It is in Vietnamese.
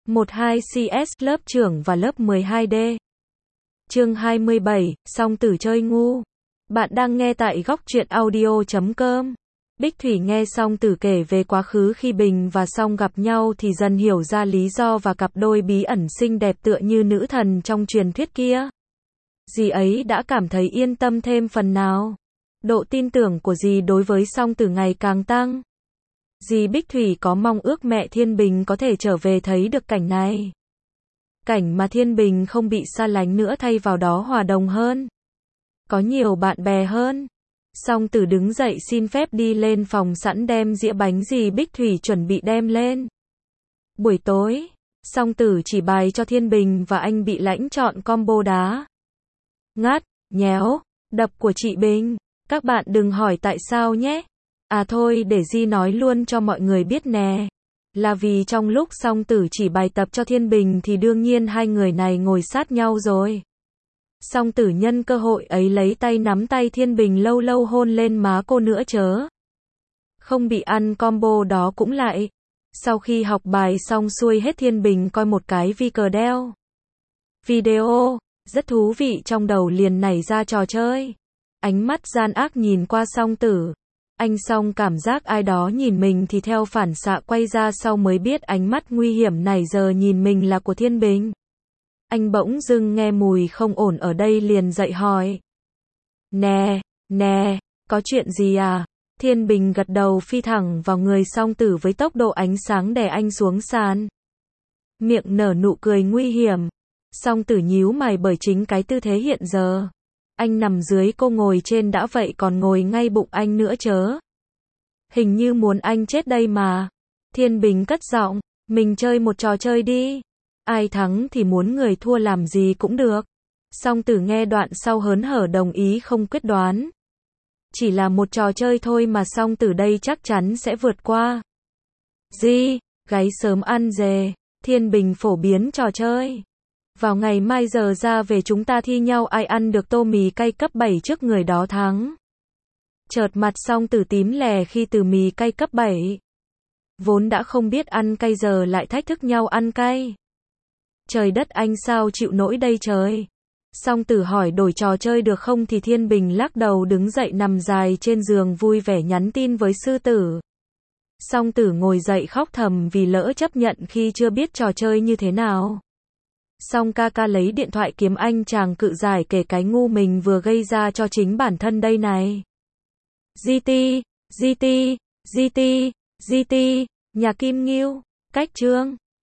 12CS lớp trưởng và lớp 12D. Chương 27, song tử chơi ngu. Bạn đang nghe tại góc truyện audio.com. Bích Thủy nghe song tử kể về quá khứ khi Bình và Song gặp nhau thì dần hiểu ra lý do và cặp đôi bí ẩn xinh đẹp tựa như nữ thần trong truyền thuyết kia. Dì ấy đã cảm thấy yên tâm thêm phần nào. Độ tin tưởng của dì đối với song tử ngày càng tăng. Dì Bích Thủy có mong ước mẹ Thiên Bình có thể trở về thấy được cảnh này. Cảnh mà Thiên Bình không bị xa lánh nữa, thay vào đó hòa đồng hơn. Có nhiều bạn bè hơn. Song tử đứng dậy xin phép đi lên phòng sẵn đem dĩa bánh dì Bích Thủy chuẩn bị đem lên. Buổi tối, song tử chỉ bài cho Thiên Bình và anh bị lãnh chọn combo đá. Ngắt, nhéo, đập của chị Bình. Các bạn đừng hỏi tại sao nhé. À thôi để Di nói luôn cho mọi người biết nè. Là vì trong lúc song tử chỉ bài tập cho Thiên Bình thì đương nhiên hai người này ngồi sát nhau rồi. Song tử nhân cơ hội ấy lấy tay nắm tay Thiên Bình lâu lâu hôn lên má cô nữa chớ. Không bị ăn combo đó cũng lại. Sau khi học bài xong xuôi hết, Thiên Bình coi một cái video rất thú vị, trong đầu liền nảy ra trò chơi. Ánh mắt gian ác nhìn qua song tử. Anh Song cảm giác ai đó nhìn mình thì theo phản xạ quay ra sau mới biết ánh mắt nguy hiểm này giờ nhìn mình là của Thiên Bình. Anh bỗng dưng nghe mùi không ổn ở đây liền dậy hỏi. Nè, có chuyện gì à? Thiên Bình gật đầu phi thẳng vào người song tử với tốc độ ánh sáng đè anh xuống sàn. Miệng nở nụ cười nguy hiểm. Song tử nhíu mày bởi chính cái tư thế hiện giờ. Anh nằm dưới, cô ngồi trên đã vậy còn ngồi ngay bụng anh nữa chớ. Hình như muốn anh chết đây mà. Thiên Bình cất giọng, mình chơi một trò chơi đi. Ai thắng thì muốn người thua làm gì cũng được. Song tử nghe đoạn sau hớn hở đồng ý không quyết đoán. Chỉ là một trò chơi thôi mà song tử đây chắc chắn sẽ vượt qua. Gì? Gáy sớm ăn dề. Thiên Bình phổ biến trò chơi. Vào ngày mai giờ ra về chúng ta thi nhau ai ăn được tô mì cay cấp 7 trước người đó thắng. Chợt mặt song tử tím lè khi từ mì cay cấp 7. Vốn đã không biết ăn cay giờ lại thách thức nhau ăn cay. Trời đất, anh sao chịu nổi đây trời. Song tử hỏi đổi trò chơi được không thì Thiên Bình lắc đầu đứng dậy nằm dài trên giường vui vẻ nhắn tin với sư tử. Song tử ngồi dậy khóc thầm vì lỡ chấp nhận khi chưa biết trò chơi như thế nào. Song ca ca lấy điện thoại kiếm anh chàng cự giải kể cái ngu mình vừa gây ra cho chính bản thân đây này. GT, nhà Kim Ngưu, cách chương.